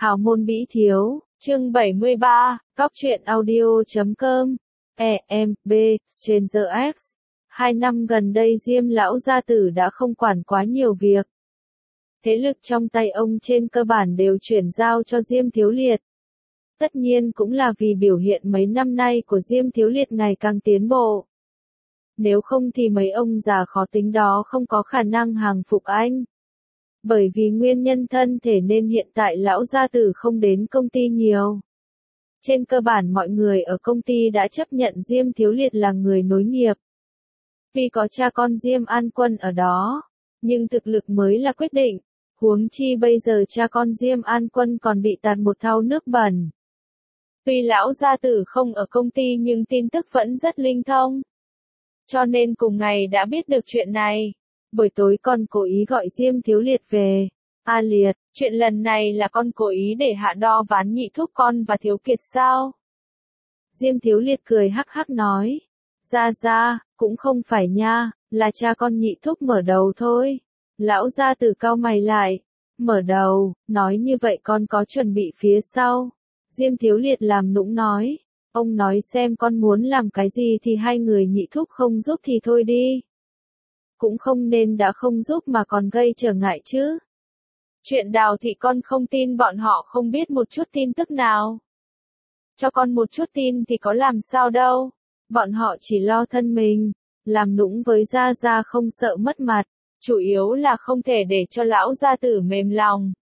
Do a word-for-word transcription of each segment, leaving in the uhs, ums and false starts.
Hào môn Bĩ Thiếu, chương bảy mươi ba, Cóc truyện audio chấm com, E M B, Stranger X. Hai năm gần đây Diêm lão gia tử đã không quản quá nhiều việc. Thế lực trong tay ông trên cơ bản đều chuyển giao cho Diêm Thiếu Liệt. Tất nhiên cũng là vì biểu hiện mấy năm nay của Diêm Thiếu Liệt ngày càng tiến bộ. Nếu không thì mấy ông già khó tính đó không có khả năng hàng phục anh. Bởi vì nguyên nhân thân thể nên hiện tại lão gia tử không đến công ty nhiều. Trên cơ bản mọi người ở công ty đã chấp nhận Diêm Thiếu Liệt là người nối nghiệp. Vì có cha con Diêm An Quân ở đó, nhưng thực lực mới là quyết định. Huống chi bây giờ cha con Diêm An Quân còn bị tạt một thau nước bẩn. Tuy lão gia tử không ở công ty nhưng tin tức vẫn rất linh thông. Cho nên cùng ngày đã biết được chuyện này. Buổi tối con cố ý gọi Diêm Thiếu Liệt về. A Liệt, chuyện lần này là con cố ý để hạ đo ván nhị thúc con và Thiếu Kiệt sao? Diêm Thiếu Liệt cười hắc hắc nói. Ra ra, cũng không phải nha, là cha con nhị thúc mở đầu thôi. Lão gia tử cau mày lại. Mở đầu, nói như vậy con có chuẩn bị phía sau. Diêm Thiếu Liệt làm nũng nói. Ông nói xem con muốn làm cái gì thì hai người nhị thúc không giúp thì thôi đi. Cũng không nên đã không giúp mà còn gây trở ngại chứ. Chuyện Đào thì con không tin bọn họ không biết một chút tin tức nào. Cho con một chút tin thì có làm sao đâu. Bọn họ chỉ lo thân mình, làm nũng với gia gia không sợ mất mặt, chủ yếu là không thể để cho lão gia tử mềm lòng.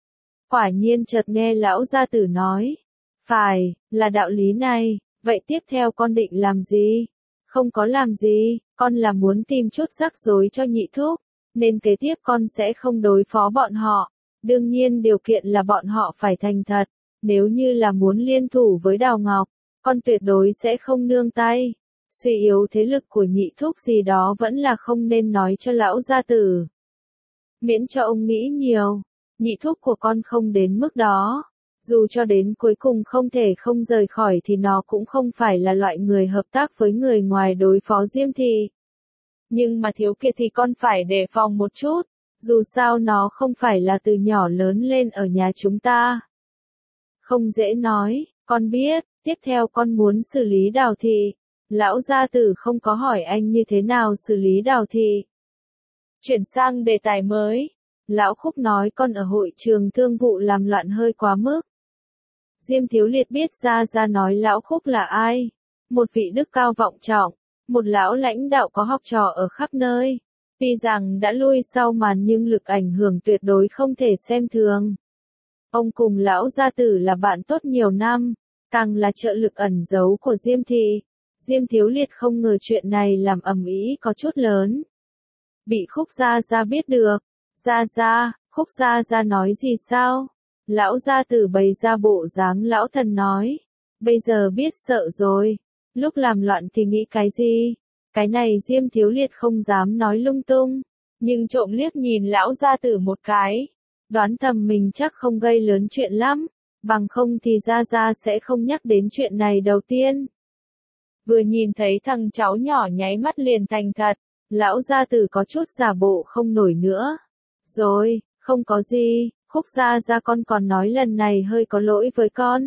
Quả nhiên chợt nghe lão gia tử nói. Phải, là đạo lý này, vậy tiếp theo con định làm gì? Không có làm gì, con là muốn tìm chút rắc rối cho nhị thúc, nên kế tiếp con sẽ không đối phó bọn họ. Đương nhiên điều kiện là bọn họ phải thành thật, nếu như là muốn liên thủ với Đào Ngọc, con tuyệt đối sẽ không nương tay. Suy yếu thế lực của nhị thúc gì đó vẫn là không nên nói cho lão gia tử. Miễn cho ông nghĩ nhiều, nhị thúc của con không đến mức đó. Dù cho đến cuối cùng không thể không rời khỏi thì nó cũng không phải là loại người hợp tác với người ngoài đối phó Diêm Thị. Nhưng mà Thiếu Kiệt thì con phải đề phòng một chút, dù sao nó không phải là từ nhỏ lớn lên ở nhà chúng ta. Không dễ nói, con biết, tiếp theo con muốn xử lý Đào Thị. Lão gia tử không có hỏi anh như thế nào xử lý Đào Thị. Chuyển sang đề tài mới, Lão Khúc nói con ở hội trường thương vụ làm loạn hơi quá mức. Diêm Thiếu Liệt biết ra ra nói Lão Khúc là ai. Một vị đức cao vọng trọng, một lão lãnh đạo có học trò ở khắp nơi. Tuy rằng đã lui sau màn nhưng lực ảnh hưởng tuyệt đối không thể xem thường. Ông cùng lão gia tử là bạn tốt nhiều năm, càng là trợ lực ẩn giấu của Diêm Thị. Diêm Thiếu Liệt không ngờ chuyện này làm ầm ĩ có chút lớn. Bị Khúc gia gia biết được. Gia gia, Khúc gia gia nói gì sao? Lão gia tử bày ra bộ dáng lão thần nói. Bây giờ biết sợ rồi. Lúc làm loạn thì nghĩ cái gì? Cái này Diêm Thiếu Liệt không dám nói lung tung. Nhưng trộm liếc nhìn lão gia tử một cái. Đoán thầm mình chắc không gây lớn chuyện lắm. Bằng không thì gia gia sẽ không nhắc đến chuyện này đầu tiên. Vừa nhìn thấy thằng cháu nhỏ nháy mắt liền thành thật. Lão gia tử có chút giả bộ không nổi nữa. Rồi, không có gì. Khúc gia gia con còn nói lần này hơi có lỗi với con.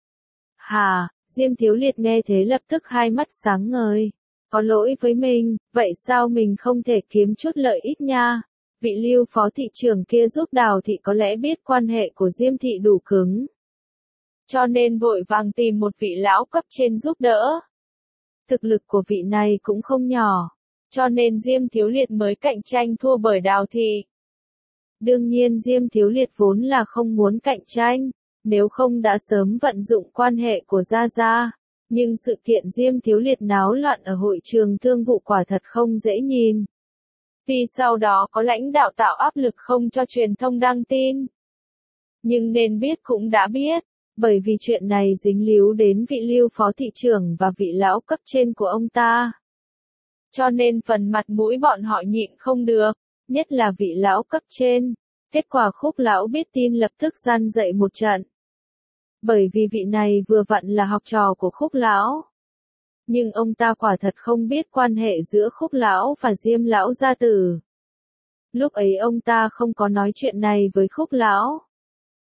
Hà, Diêm Thiếu Liệt nghe thế lập tức hai mắt sáng ngời. Có lỗi với mình, vậy sao mình không thể kiếm chút lợi ích nha? Vị Lưu phó thị trưởng kia giúp Đào Thị có lẽ biết quan hệ của Diêm Thị đủ cứng. Cho nên vội vàng tìm một vị lão cấp trên giúp đỡ. Thực lực của vị này cũng không nhỏ. Cho nên Diêm Thiếu Liệt mới cạnh tranh thua bởi Đào Thị. Đương nhiên Diêm Thiếu Liệt vốn là không muốn cạnh tranh, nếu không đã sớm vận dụng quan hệ của Gia Gia. Nhưng sự kiện Diêm Thiếu Liệt náo loạn ở hội trường thương vụ quả thật không dễ nhìn. Vì sau đó có lãnh đạo tạo áp lực không cho truyền thông đăng tin. Nhưng nên biết cũng đã biết, bởi vì chuyện này dính líu đến vị Lưu phó thị trưởng và vị lão cấp trên của ông ta. Cho nên phần mặt mũi bọn họ nhịn không được. Nhất là vị lão cấp trên. Kết quả Khúc lão biết tin lập tức gian dậy một trận. Bởi vì vị này vừa vặn là học trò của Khúc lão. Nhưng ông ta quả thật không biết quan hệ giữa Khúc lão và Diêm lão gia tử. Lúc ấy ông ta không có nói chuyện này với Khúc lão.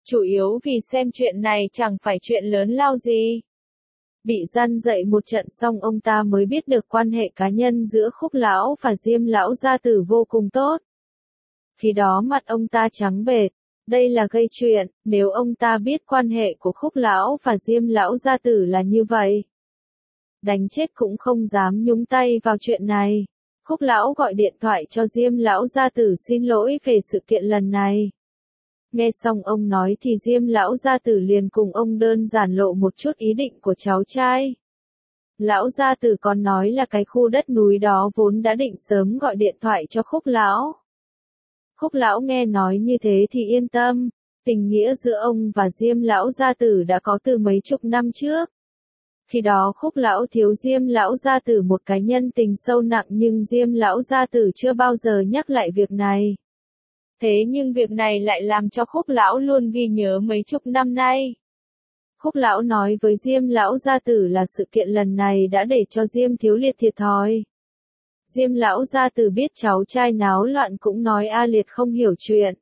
chủ yếu vì xem chuyện này chẳng phải chuyện lớn lao gì. Bị răn dậy một trận xong ông ta mới biết được quan hệ cá nhân giữa Khúc lão và Diêm lão gia tử vô cùng tốt. Khi đó mặt ông ta trắng bệch, đây là gây chuyện, nếu ông ta biết quan hệ của Khúc lão và Diêm lão gia tử là như vậy, đánh chết cũng không dám nhúng tay vào chuyện này. Khúc lão gọi điện thoại cho Diêm lão gia tử xin lỗi về sự kiện lần này. Nghe xong ông nói thì Diêm lão gia tử liền cùng ông đơn giản lộ một chút ý định của cháu trai. Lão gia tử còn nói là cái khu đất núi đó vốn đã định sớm gọi điện thoại cho Khúc lão. Khúc lão nghe nói như thế thì yên tâm, tình nghĩa giữa ông và Diêm lão gia tử đã có từ mấy chục năm trước. Khi đó Khúc lão thiếu Diêm lão gia tử một cái nhân tình sâu nặng nhưng Diêm lão gia tử chưa bao giờ nhắc lại việc này. Thế nhưng việc này lại làm cho Khúc lão luôn ghi nhớ mấy chục năm nay. Khúc lão nói với Diêm lão gia tử là sự kiện lần này đã để cho Diêm Thiếu Liệt thiệt thòi. Diêm lão gia tử biết cháu trai náo loạn cũng nói A Liệt không hiểu chuyện.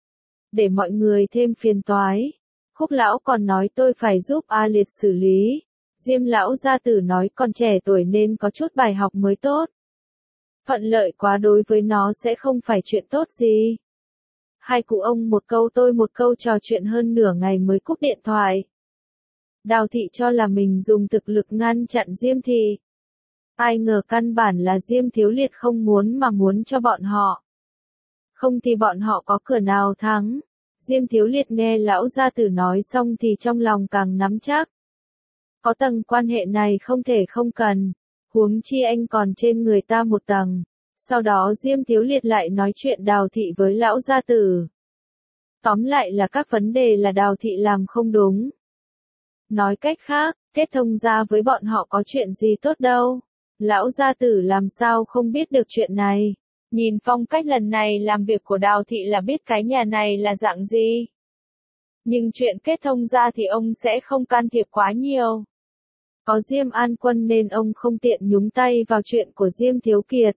Để mọi người thêm phiền toái, Khúc lão còn nói tôi phải giúp A Liệt xử lý. Diêm lão gia tử nói còn trẻ tuổi nên có chút bài học mới tốt. Thuận lợi quá đối với nó sẽ không phải chuyện tốt gì. Hai cụ ông một câu tôi một câu trò chuyện hơn nửa ngày mới cúp điện thoại. Đào Thị cho là mình dùng thực lực ngăn chặn Diêm Thị. Ai ngờ căn bản là Diêm Thiếu Liệt không muốn mà muốn cho bọn họ. Không thì bọn họ có cửa nào thắng. Diêm Thiếu Liệt nghe lão gia tử nói xong thì trong lòng càng nắm chắc. Có tầng quan hệ này không thể không cần, huống chi anh còn trên người ta một tầng. Sau đó Diêm Thiếu Liệt lại nói chuyện Đào Thị với lão gia tử. Tóm lại là các vấn đề là Đào Thị làm không đúng. Nói cách khác, kết thông gia với bọn họ có chuyện gì tốt đâu. Lão gia tử làm sao không biết được chuyện này. Nhìn phong cách lần này làm việc của Đào Thị là biết cái nhà này là dạng gì. Nhưng chuyện kết thông gia thì ông sẽ không can thiệp quá nhiều. Có Diêm An Quân nên ông không tiện nhúng tay vào chuyện của Diêm Thiếu Kiệt.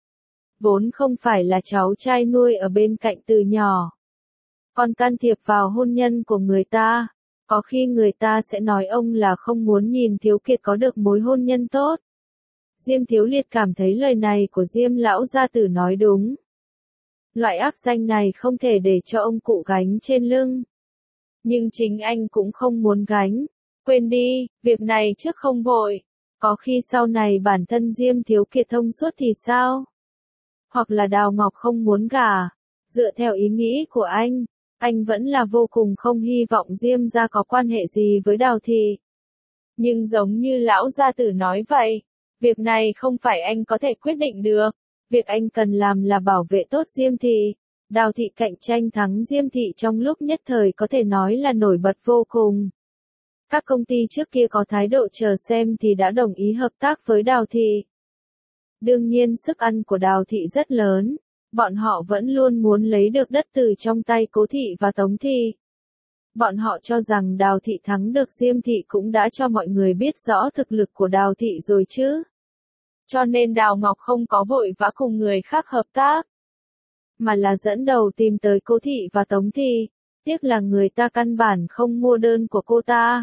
Vốn không phải là cháu trai nuôi ở bên cạnh từ nhỏ. Còn can thiệp vào hôn nhân của người ta. Có khi người ta sẽ nói ông là không muốn nhìn Thiếu Kiệt có được mối hôn nhân tốt. Diêm Thiếu Liệt cảm thấy lời này của Diêm lão gia tử nói đúng. Loại ác danh này không thể để cho ông cụ gánh trên lưng. Nhưng chính anh cũng không muốn gánh. Quên đi, việc này trước không vội. Có khi sau này bản thân Diêm Thiếu Kiệt thông suốt thì sao? Hoặc là Đào Ngọc không muốn gả. Dựa theo ý nghĩ của anh, anh vẫn là vô cùng không hy vọng Diêm gia có quan hệ gì với Đào Thị. Nhưng giống như lão gia tử nói vậy, việc này không phải anh có thể quyết định được. Việc anh cần làm là bảo vệ tốt Diêm Thị. Đào Thị cạnh tranh thắng Diêm Thị trong lúc nhất thời có thể nói là nổi bật vô cùng. Các công ty trước kia có thái độ chờ xem thì đã đồng ý hợp tác với Đào Thị. Đương nhiên sức ăn của Đào Thị rất lớn, bọn họ vẫn luôn muốn lấy được đất từ trong tay Cố Thị và Tống Thị. Bọn họ cho rằng Đào Thị thắng được Diêm Thị cũng đã cho mọi người biết rõ thực lực của Đào Thị rồi chứ. Cho nên Đào Ngọc không có vội vã cùng người khác hợp tác, mà là dẫn đầu tìm tới Cố Thị và Tống Thị. Tiếc là người ta căn bản không mua đơn của cô ta.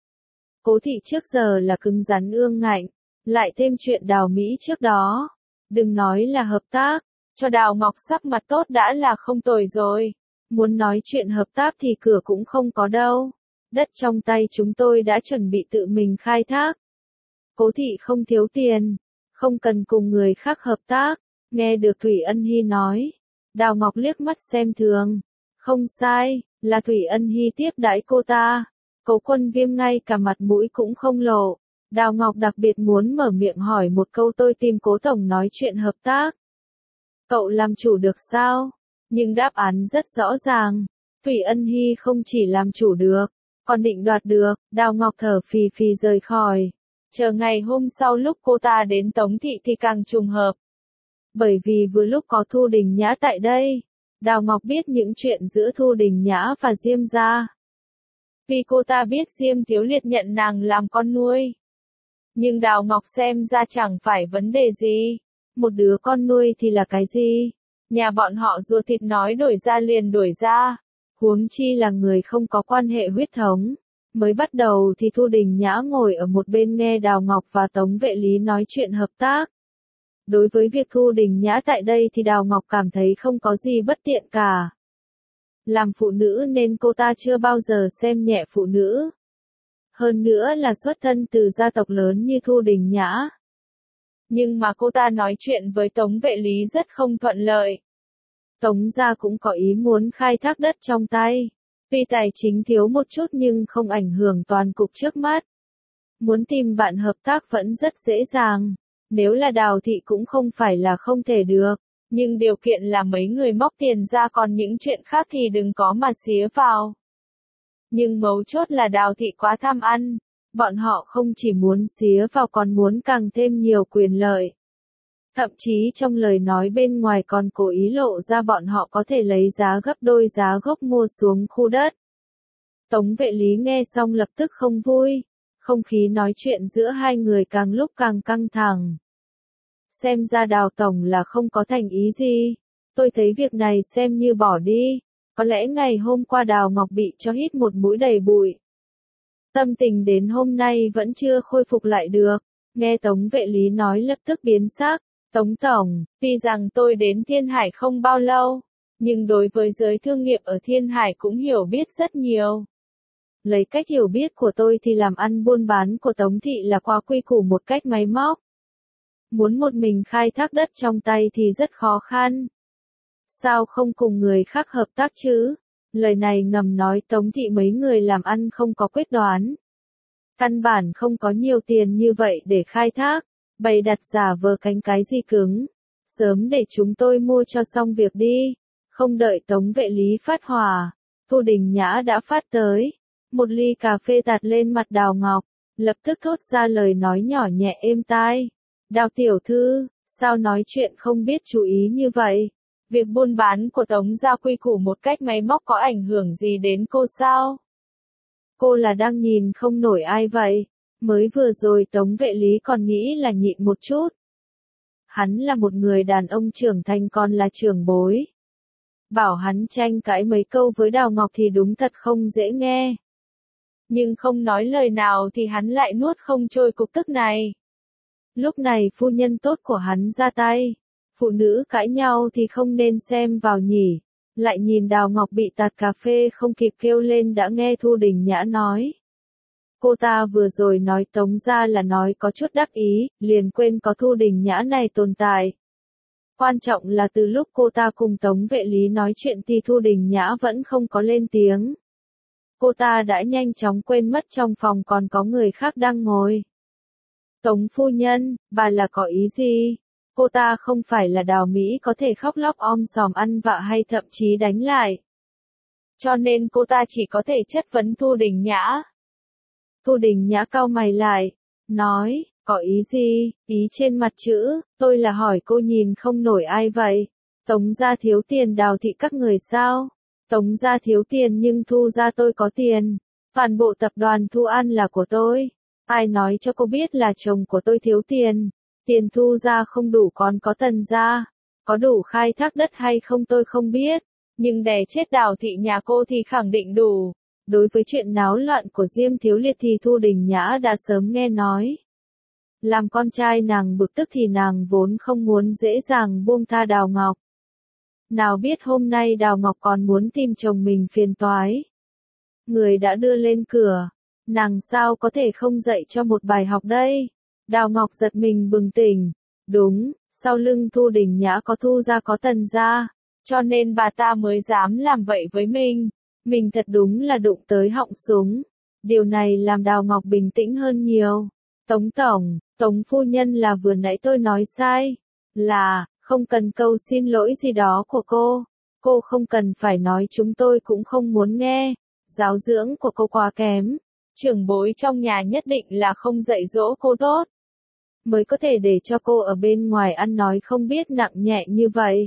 Cố Thị trước giờ là cứng rắn ương ngạnh, lại thêm chuyện Đào Mỹ trước đó. Đừng nói là hợp tác, cho Đào Ngọc sắc mặt tốt đã là không tồi rồi. Muốn nói chuyện hợp tác thì cửa cũng không có đâu. Đất trong tay chúng tôi đã chuẩn bị tự mình khai thác. Cố Thị không thiếu tiền, không cần cùng người khác hợp tác. Nghe được Thủy Ân Hy nói, Đào Ngọc liếc mắt xem thường. Không sai, là Thủy Ân Hy tiếp đãi cô ta. Cố Quân Viêm ngay cả mặt mũi cũng không lộ. Đào Ngọc đặc biệt muốn mở miệng hỏi một câu tôi tìm Cố Tổng nói chuyện hợp tác. Cậu làm chủ được sao? Nhưng đáp án rất rõ ràng. Thủy Ân Hy không chỉ làm chủ được, còn định đoạt được. Đào Ngọc thở phì phì rời khỏi. Chờ ngày hôm sau lúc cô ta đến Tống Thị thì càng trùng hợp. Bởi vì vừa lúc có Thu Đình Nhã tại đây. Đào Ngọc biết những chuyện giữa Thu Đình Nhã và Diêm gia. Vì cô ta biết Diêm Thiếu Liệt nhận nàng làm con nuôi. Nhưng Đào Ngọc xem ra chẳng phải vấn đề gì. Một đứa con nuôi thì là cái gì? Nhà bọn họ ruột thịt nói đổi ra liền đổi ra. Huống chi là người không có quan hệ huyết thống. Mới bắt đầu thì Thu Đình Nhã ngồi ở một bên nghe Đào Ngọc và Tống Vệ Lý nói chuyện hợp tác. Đối với việc Thu Đình Nhã tại đây thì Đào Ngọc cảm thấy không có gì bất tiện cả. Làm phụ nữ nên cô ta chưa bao giờ xem nhẹ phụ nữ. Hơn nữa là xuất thân từ gia tộc lớn như Thu Đình Nhã. Nhưng mà cô ta nói chuyện với Tống Vệ Lý rất không thuận lợi. Tống gia cũng có ý muốn khai thác đất trong tay. Tuy tài chính thiếu một chút nhưng không ảnh hưởng toàn cục trước mắt. Muốn tìm bạn hợp tác vẫn rất dễ dàng. Nếu là Đào thị cũng không phải là không thể được. Nhưng điều kiện là mấy người móc tiền ra, còn những chuyện khác thì đừng có mà xía vào. Nhưng mấu chốt là Đào thị quá tham ăn. Bọn họ không chỉ muốn xía vào còn muốn càng thêm nhiều quyền lợi. Thậm chí trong lời nói bên ngoài còn cố ý lộ ra bọn họ có thể lấy giá gấp đôi giá gốc mua xuống khu đất. Tống Vệ Lý nghe xong lập tức không vui. Không khí nói chuyện giữa hai người càng lúc càng căng thẳng. Xem ra Đào tổng là không có thành ý gì. Tôi thấy việc này xem như bỏ đi. Có lẽ ngày hôm qua Đào Ngọc bị cho hít một mũi đầy bụi. Tâm tình đến hôm nay vẫn chưa khôi phục lại được. Nghe Tống Vệ Lý nói lập tức biến sắc. Tống tổng, tuy rằng tôi đến Thiên Hải không bao lâu, nhưng đối với giới thương nghiệp ở Thiên Hải cũng hiểu biết rất nhiều. Lấy cách hiểu biết của tôi thì làm ăn buôn bán của Tống thị là qua quy củ một cách máy móc. Muốn một mình khai thác đất trong tay thì rất khó khăn. Sao không cùng người khác hợp tác chứ? Lời này ngầm nói Tống thị mấy người làm ăn không có quyết đoán. Căn bản không có nhiều tiền như vậy để khai thác. Bày đặt giả vờ cánh cái gì cứng. Sớm để chúng tôi mua cho xong việc đi. Không đợi Tống Vệ Lý phát hỏa. Thu Đình Nhã đã phát tới. Một ly cà phê tạt lên mặt Đào Ngọc. Lập tức thốt ra lời nói nhỏ nhẹ êm tai. Đào tiểu thư, sao nói chuyện không biết chú ý như vậy? Việc buôn bán của Tống gia quy củ một cách máy móc có ảnh hưởng gì đến cô sao? Cô là đang nhìn không nổi ai vậy? Mới vừa rồi Tống Vệ Lý còn nghĩ là nhịn một chút. Hắn là một người đàn ông trưởng thành còn là trưởng bối. Bảo hắn tranh cãi mấy câu với Đào Ngọc thì đúng thật không dễ nghe. Nhưng không nói lời nào thì hắn lại nuốt không trôi cục tức này. Lúc này phu nhân tốt của hắn ra tay. Phụ nữ cãi nhau thì không nên xem vào nhỉ. Lại nhìn Đào Ngọc bị tạt cà phê không kịp kêu lên đã nghe Thu Đình Nhã nói. Cô ta vừa rồi nói Tống gia là nói có chút đắc ý, liền quên có Thu Đình Nhã này tồn tại. Quan trọng là từ lúc cô ta cùng Tống Vệ Lý nói chuyện thì Thu Đình Nhã vẫn không có lên tiếng. Cô ta đã nhanh chóng quên mất trong phòng còn có người khác đang ngồi. Tống phu nhân, bà là có ý gì? Cô ta không phải là Đào Mỹ có thể khóc lóc om sòm ăn vạ hay thậm chí đánh lại. Cho nên cô ta chỉ có thể chất vấn Thu Đình Nhã. Thu Đình Nhã cau mày lại, nói, có ý gì? Ý trên mặt chữ, tôi là hỏi cô nhìn không nổi ai vậy? Tống gia thiếu tiền Đào thị các người sao? Tống gia thiếu tiền nhưng Thu gia tôi có tiền. Toàn bộ tập đoàn Thu An là của tôi. Ai nói cho cô biết là chồng của tôi thiếu tiền? Tiền Thu gia không đủ còn có Tần gia. Có đủ khai thác đất hay không tôi không biết. Nhưng đè chết Đào thị nhà cô thì khẳng định đủ. Đối với chuyện náo loạn của Diêm Thiếu Liệt thì Thu Đình Nhã đã sớm nghe nói. Làm con trai nàng bực tức thì nàng vốn không muốn dễ dàng buông tha Đào Ngọc. Nào biết hôm nay Đào Ngọc còn muốn tìm chồng mình phiền toái. Người đã đưa lên cửa. Nàng sao có thể không dạy cho một bài học đây? Đào Ngọc giật mình bừng tỉnh. Đúng, sau lưng Thu Đình Nhã có Thu gia có Tần gia. Cho nên bà ta mới dám làm vậy với mình. Mình thật đúng là đụng tới họng súng. Điều này làm Đào Ngọc bình tĩnh hơn nhiều. Tống tổng, Tống phu nhân là vừa nãy tôi nói sai. Là, không cần câu xin lỗi gì đó của cô. Cô không cần phải nói chúng tôi cũng không muốn nghe. Giáo dưỡng của cô quá kém. Trưởng bối trong nhà nhất định là không dạy dỗ cô tốt. Mới có thể để cho cô ở bên ngoài ăn nói không biết nặng nhẹ như vậy.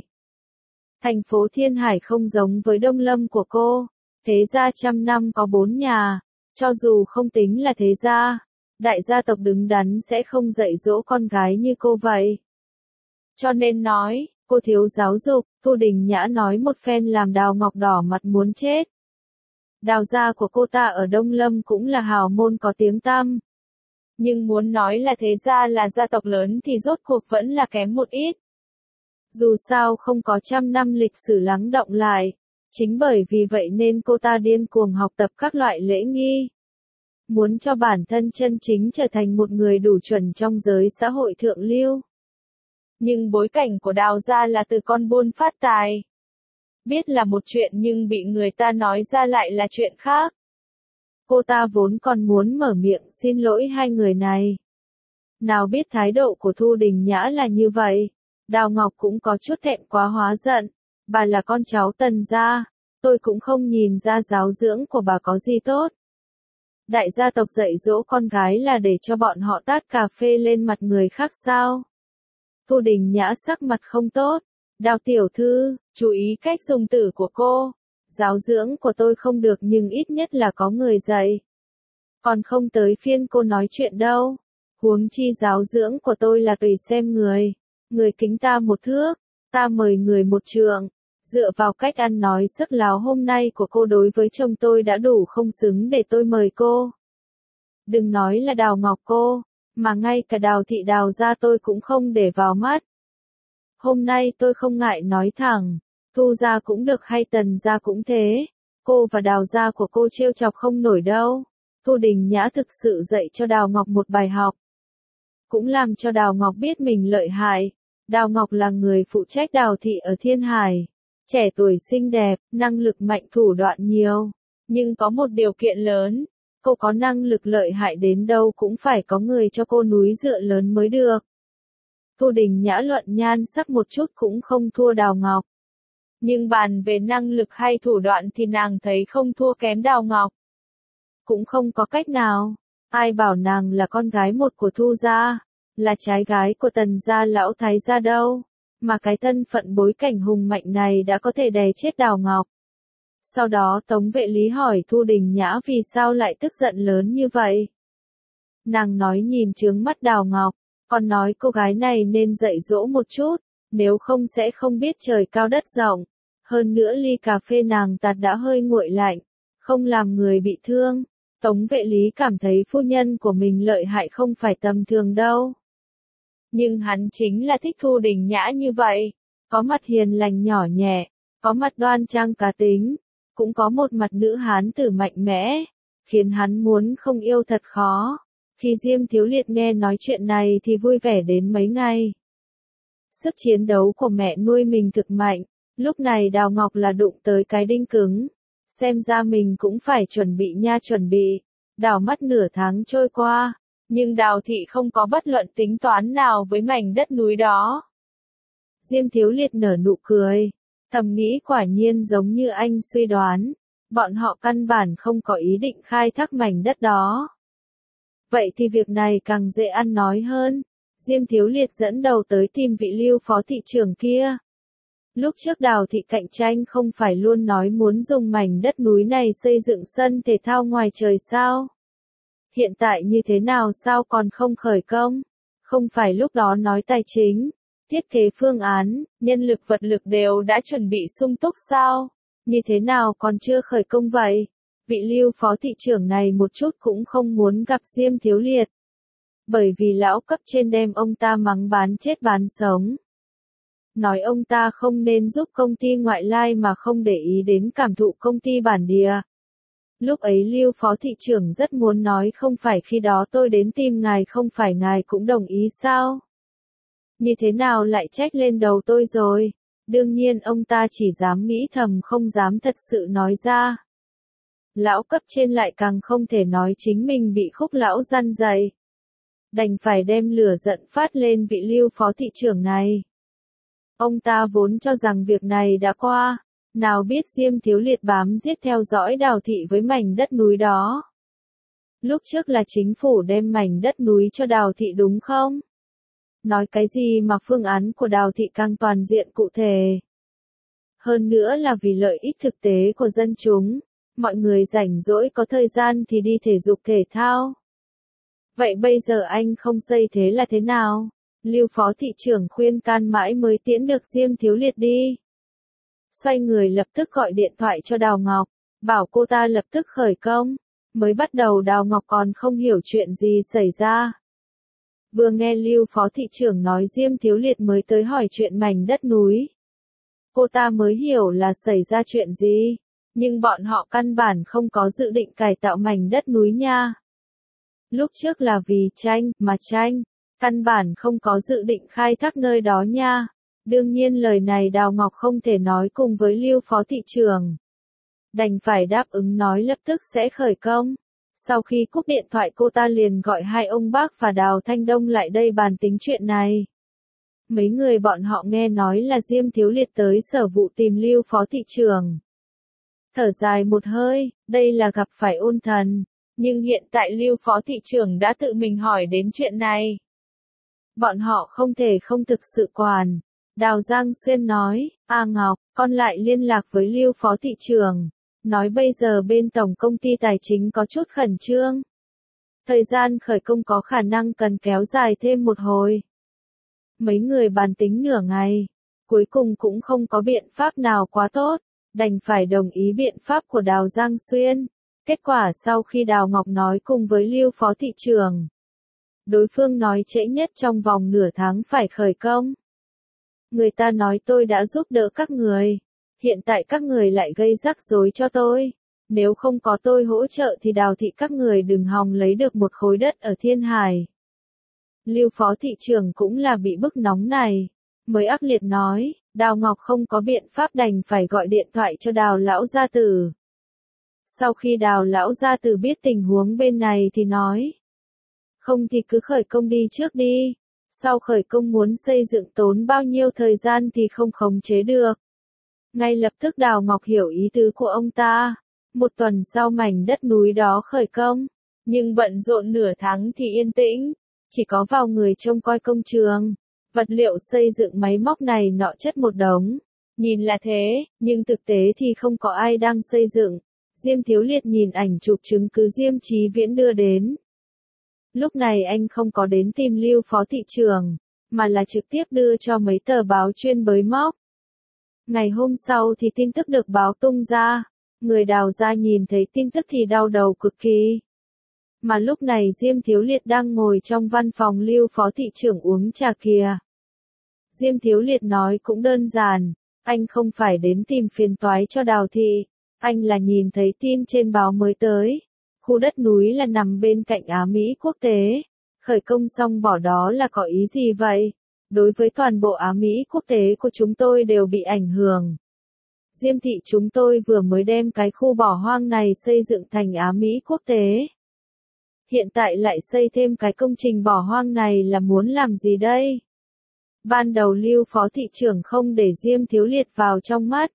Thành phố Thiên Hải không giống với Đông Lâm của cô. Thế gia trăm năm có bốn nhà. Cho dù không tính là thế gia, đại gia tộc đứng đắn sẽ không dạy dỗ con gái như cô vậy. Cho nên nói, cô thiếu giáo dục. Thu Đình Nhã nói một phen làm Đào Ngọc đỏ mặt muốn chết. Đào gia của cô ta ở Đông Lâm cũng là hào môn có tiếng tăm. Nhưng muốn nói là thế gia là gia tộc lớn thì rốt cuộc vẫn là kém một ít. Dù sao không có trăm năm lịch sử lắng đọng lại. Chính bởi vì vậy nên cô ta điên cuồng học tập các loại lễ nghi. Muốn cho bản thân chân chính trở thành một người đủ chuẩn trong giới xã hội thượng lưu. Nhưng bối cảnh của Đào gia là từ con buôn phát tài. Biết là một chuyện nhưng bị người ta nói ra lại là chuyện khác. Cô ta vốn còn muốn mở miệng xin lỗi hai người này. Nào biết thái độ của Thu Đình Nhã là như vậy. Đào Ngọc cũng có chút thẹn quá hóa giận. Bà là con cháu Tần gia, tôi cũng không nhìn ra giáo dưỡng của bà có gì tốt. Đại gia tộc dạy dỗ con gái là để cho bọn họ tát cà phê lên mặt người khác sao? Thu Đình Nhã sắc mặt không tốt. Đào tiểu thư, chú ý cách dùng từ của cô. Giáo dưỡng của tôi không được nhưng ít nhất là có người dạy. Còn không tới phiên cô nói chuyện đâu. Huống chi giáo dưỡng của tôi là tùy xem người. Người kính ta một thước, ta mời người một trượng. Dựa vào cách ăn nói sức láo hôm nay của cô đối với chồng tôi đã đủ không xứng để tôi mời cô. Đừng nói là Đào Ngọc cô, mà ngay cả Đào thị Đào gia tôi cũng không để vào mắt. Hôm nay tôi không ngại nói thẳng, Thu gia cũng được hay Tần gia cũng thế, cô và Đào gia của cô trêu chọc không nổi đâu. Thu Đình Nhã thực sự dạy cho Đào Ngọc một bài học. Cũng làm cho Đào Ngọc biết mình lợi hại. Đào Ngọc là người phụ trách Đào thị ở Thiên Hải. Trẻ tuổi xinh đẹp, năng lực mạnh thủ đoạn nhiều. Nhưng có một điều kiện lớn, cô có năng lực lợi hại đến đâu cũng phải có người cho cô núi dựa lớn mới được. Thu Đình Nhã luận nhan sắc một chút cũng không thua Đào Ngọc. Nhưng bàn về năng lực hay thủ đoạn thì nàng thấy không thua kém Đào Ngọc. Cũng không có cách nào, ai bảo nàng là con gái một của Thu gia, là trái gái của Tần gia lão thái gia đâu. Mà cái thân phận bối cảnh hùng mạnh này đã có thể đè chết Đào Ngọc. Sau đó Tống Vệ Lý hỏi Thu Đình Nhã vì sao lại tức giận lớn như vậy. Nàng nói nhìn trướng mắt Đào Ngọc, còn nói cô gái này nên dạy dỗ một chút, nếu không sẽ không biết trời cao đất rộng. Hơn nữa ly cà phê nàng tạt đã hơi nguội lạnh, không làm người bị thương. Tống Vệ Lý cảm thấy phu nhân của mình lợi hại không phải tầm thường đâu. Nhưng hắn chính là thích Thu Đình Nhã như vậy, có mặt hiền lành nhỏ nhẹ, có mặt đoan trang cá tính, cũng có một mặt nữ hán tử mạnh mẽ, khiến hắn muốn không yêu thật khó. Khi Diêm Thiếu Liệt nghe nói chuyện này thì vui vẻ đến mấy ngày. Sức chiến đấu của mẹ nuôi mình thực mạnh, lúc này Đào Ngọc là đụng tới cái đinh cứng. Xem ra mình cũng phải chuẩn bị nha chuẩn bị. Đảo mắt nửa tháng trôi qua. Nhưng Đào thị không có bất luận tính toán nào với mảnh đất núi đó. Diêm Thiếu Liệt nở nụ cười, thầm nghĩ quả nhiên giống như anh suy đoán, bọn họ căn bản không có ý định khai thác mảnh đất đó. Vậy thì việc này càng dễ ăn nói hơn. Diêm Thiếu Liệt dẫn đầu tới tìm vị Lưu phó thị trưởng kia. Lúc trước Đào thị cạnh tranh không phải luôn nói muốn dùng mảnh đất núi này xây dựng sân thể thao ngoài trời sao? Hiện tại như thế nào sao còn không khởi công? Không phải lúc đó nói tài chính, thiết kế phương án, nhân lực vật lực đều đã chuẩn bị sung túc sao? Như thế nào còn chưa khởi công vậy? Vị Lưu phó thị trưởng này một chút cũng không muốn gặp Diêm Thiếu Liệt. Bởi vì lão cấp trên đem ông ta mắng bán chết bán sống. Nói ông ta không nên giúp công ty ngoại lai mà không để ý đến cảm thụ công ty bản địa. Lúc ấy Lưu phó thị trưởng rất muốn nói không phải khi đó tôi đến tìm ngài không phải ngài cũng đồng ý sao? Như thế nào lại trách lên đầu tôi rồi? Đương nhiên ông ta chỉ dám nghĩ thầm không dám thật sự nói ra. Lão cấp trên lại càng không thể nói chính mình bị khúc lão răn dày. Đành phải đem lửa giận phát lên vị Lưu phó thị trưởng này. Ông ta vốn cho rằng việc này đã qua, nào biết Diêm Thiếu Liệt bám giết theo dõi Đào thị với mảnh đất núi đó. Lúc trước là chính phủ đem mảnh đất núi cho Đào thị đúng không? Nói cái gì mà phương án của Đào thị càng toàn diện cụ thể. Hơn nữa là vì lợi ích thực tế của dân chúng, mọi người rảnh rỗi có thời gian thì đi thể dục thể thao. Vậy bây giờ anh không xây thế là thế nào? Lưu phó thị trưởng khuyên can mãi mới tiễn được Diêm Thiếu Liệt đi. Xoay người lập tức gọi điện thoại cho Đào Ngọc. bảo cô ta lập tức khởi công. Mới bắt đầu Đào Ngọc còn không hiểu chuyện gì xảy ra. Vừa nghe Lưu Phó Thị trưởng nói Diêm Thiếu Liệt mới tới hỏi chuyện mảnh đất núi. Cô ta mới hiểu là xảy ra chuyện gì, nhưng bọn họ căn bản không có dự định cải tạo mảnh đất núi nha. Lúc trước là vì tranh mà tranh, căn bản không có dự định khai thác nơi đó nha. Đương nhiên lời này Đào Ngọc không thể nói cùng với Lưu Phó Thị trưởng. Đành phải đáp ứng nói lập tức sẽ khởi công. Sau khi cúp điện thoại cô ta liền gọi hai ông bác và Đào Thanh Đông lại đây bàn tính chuyện này. Mấy người bọn họ nghe nói là Diêm Thiếu Liệt tới sở vụ tìm Lưu Phó Thị trưởng. Thở dài một hơi, đây là gặp phải ôn thần. Nhưng hiện tại Lưu Phó Thị trưởng đã tự mình hỏi đến chuyện này. Bọn họ không thể không thực sự quản. Đào Giang Xuyên nói, A Ngọc, con lại liên lạc với Lưu Phó Thị trưởng. Nói bây giờ bên Tổng Công ty Tài chính có chút khẩn trương. Thời gian khởi công có khả năng cần kéo dài thêm một hồi. Mấy người bàn tính nửa ngày. Cuối cùng cũng không có biện pháp nào quá tốt. Đành phải đồng ý biện pháp của Đào Giang Xuyên. Kết quả sau khi Đào Ngọc nói cùng với Lưu Phó Thị trưởng. Đối phương nói trễ nhất trong vòng nửa tháng phải khởi công. Người ta nói tôi đã giúp đỡ các người. Hiện tại các người lại gây rắc rối cho tôi. Nếu không có tôi hỗ trợ thì Đào thị các người đừng hòng lấy được một khối đất ở Thiên Hải. Lưu Phó Thị trưởng cũng là bị bức nóng này. Mới ác liệt nói, Đào Ngọc không có biện pháp đành phải gọi điện thoại cho Đào Lão Gia Tử. Sau khi Đào Lão Gia Tử biết tình huống bên này thì nói. Không thì cứ khởi công đi trước đi. Sau khởi công muốn xây dựng tốn bao nhiêu thời gian thì không khống chế được. Ngay lập tức Đào Ngọc hiểu ý tứ của ông ta. Một tuần sau mảnh đất núi đó khởi công. Nhưng bận rộn nửa tháng thì yên tĩnh. Chỉ có vào người trông coi công trường. Vật liệu xây dựng máy móc này nọ chất một đống. Nhìn là thế, nhưng thực tế thì không có ai đang xây dựng. Diêm Thiếu Liệt nhìn ảnh chụp chứng cứ Diêm Chí Viễn đưa đến. Lúc này anh không có đến tìm Lưu Phó Thị trưởng, mà là trực tiếp đưa cho mấy tờ báo chuyên bới móc. Ngày hôm sau thì tin tức được báo tung ra. Người Đào gia nhìn thấy tin tức thì đau đầu cực kỳ. Mà lúc này Diêm Thiếu Liệt đang ngồi trong văn phòng Lưu Phó Thị trưởng uống trà kìa. Diêm Thiếu Liệt nói cũng đơn giản, anh không phải đến tìm phiền toái cho Đào thị, anh là nhìn thấy tin trên báo mới tới. Khu đất núi là nằm bên cạnh Á Mỹ quốc tế. Khởi công xong bỏ đó là có ý gì vậy? Đối với toàn bộ Á Mỹ quốc tế của chúng tôi đều bị ảnh hưởng. Diêm thị chúng tôi vừa mới đem cái khu bỏ hoang này xây dựng thành Á Mỹ quốc tế. Hiện tại lại xây thêm cái công trình bỏ hoang này là muốn làm gì đây? Ban đầu Lưu Phó Thị trưởng không để Diêm Thiếu Liệt vào trong mắt.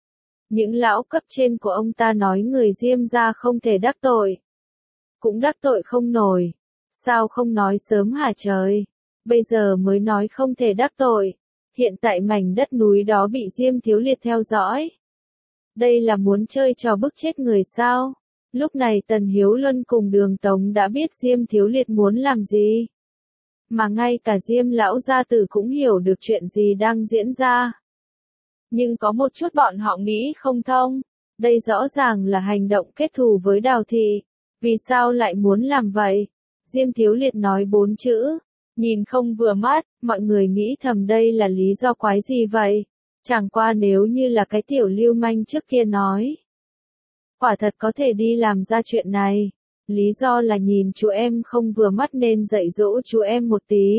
Những lão cấp trên của ông ta nói người Diêm gia không thể đắc tội. Cũng đắc tội không nổi. Sao không nói sớm hả trời? Bây giờ mới nói không thể đắc tội. Hiện tại mảnh đất núi đó bị Diêm Thiếu Liệt theo dõi. Đây là muốn chơi trò bức chết người sao? Lúc này Tần Hiếu Luân cùng Đường Tống đã biết Diêm Thiếu Liệt muốn làm gì. Mà ngay cả Diêm Lão Gia Tử cũng hiểu được chuyện gì đang diễn ra. Nhưng có một chút bọn họ nghĩ không thông. Đây rõ ràng là hành động kết thù với Đào thị. Vì sao lại muốn làm vậy? Diêm Thiếu Liệt nói bốn chữ. Nhìn không vừa mắt, mọi người nghĩ thầm đây là lý do quái gì vậy? Chẳng qua nếu như là cái tiểu lưu manh trước kia nói. Quả thật có thể đi làm ra chuyện này. Lý do là nhìn chú em không vừa mắt nên dạy dỗ chú em một tí.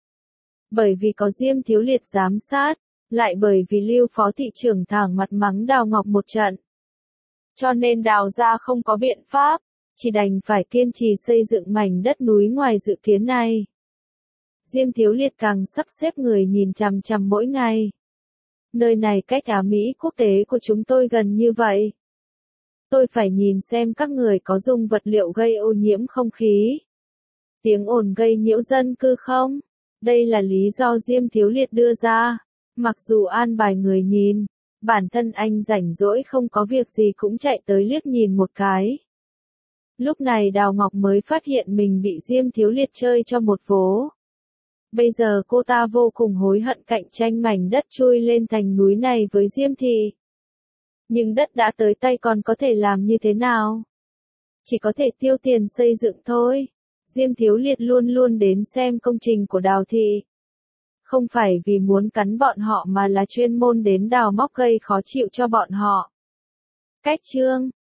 Bởi vì có Diêm Thiếu Liệt giám sát, lại bởi vì Lưu Phó Thị trưởng thẳng mặt mắng Đào Ngọc một trận. Cho nên Đào gia không có biện pháp, chỉ đành phải kiên trì xây dựng mảnh đất núi ngoài dự kiến này. Diêm Thiếu Liệt càng sắp xếp người nhìn chằm chằm mỗi ngày. Nơi này cách Á Mỹ quốc tế của chúng tôi gần như vậy. Tôi phải nhìn xem các người có dùng vật liệu gây ô nhiễm không khí. Tiếng ồn gây nhiễu dân cư không? Đây là lý do Diêm Thiếu Liệt đưa ra. Mặc dù an bài người nhìn, bản thân anh rảnh rỗi không có việc gì cũng chạy tới liếc nhìn một cái. Lúc này Đào Ngọc mới phát hiện mình bị Diêm Thiếu Liệt chơi cho một vố. Bây giờ cô ta vô cùng hối hận cạnh tranh mảnh đất chui lên thành núi này với Diêm thị. Nhưng đất đã tới tay còn có thể làm như thế nào? Chỉ có thể tiêu tiền xây dựng thôi. Diêm Thiếu Liệt luôn luôn đến xem công trình của Đào Thị. Không phải vì muốn cắn bọn họ mà là chuyên môn đến đào móc gây khó chịu cho bọn họ. Cách chương